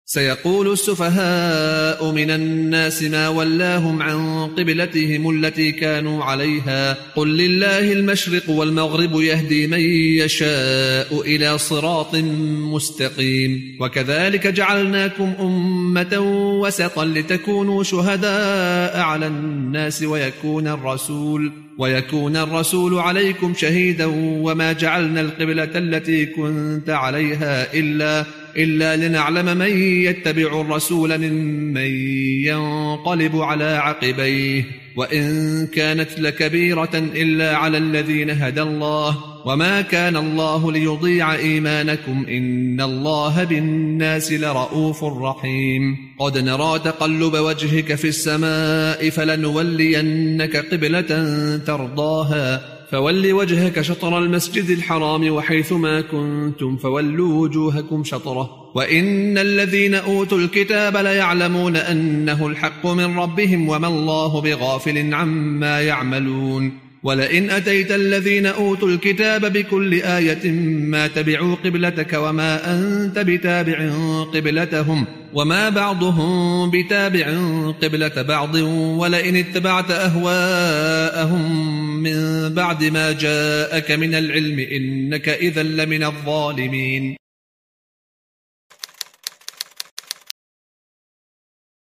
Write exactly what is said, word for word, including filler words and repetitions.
سيقول السفهاء من الناس ما ولاهم عن قبلتهم التي كانوا عليها قل لله المشرق والمغرب يهدي من يشاء إلى صراط مستقيم وكذلك جعلناكم أمة وسطا لتكونوا شهداء على الناس ويكون الرسول ويكون الرسول عليكم شهيدا وما جعلنا القبلة التي كنت عليها إلا إلا لنعلم من يتبع الرسول ممن ينقلب على عقبيه وإن كانت لكبيرة إلا على الذين هدى الله وما كان الله ليضيع إيمانكم إن الله بالناس لرؤوف رحيم قد نرى تقلب وجهك في السماء فلنولينك قبلة ترضاها فول وجهك شطر المسجد الحرام وحيث ما كنتم فولوا وجوهكم شطره وإن الذين أوتوا الكتاب ليعلمون أنه الحق من ربهم وما الله بغافل عما يعملون ولئن أتيت الذين أوتوا الكتاب بكل آية ما تبعوا قبلتك وما أنت بتابع قبلتهم وما بعضهم بتابع قبلة بعض ولئن اتبعت أهواءهم من بعد ما جاءك من العلم إنك إذا لمن الظالمين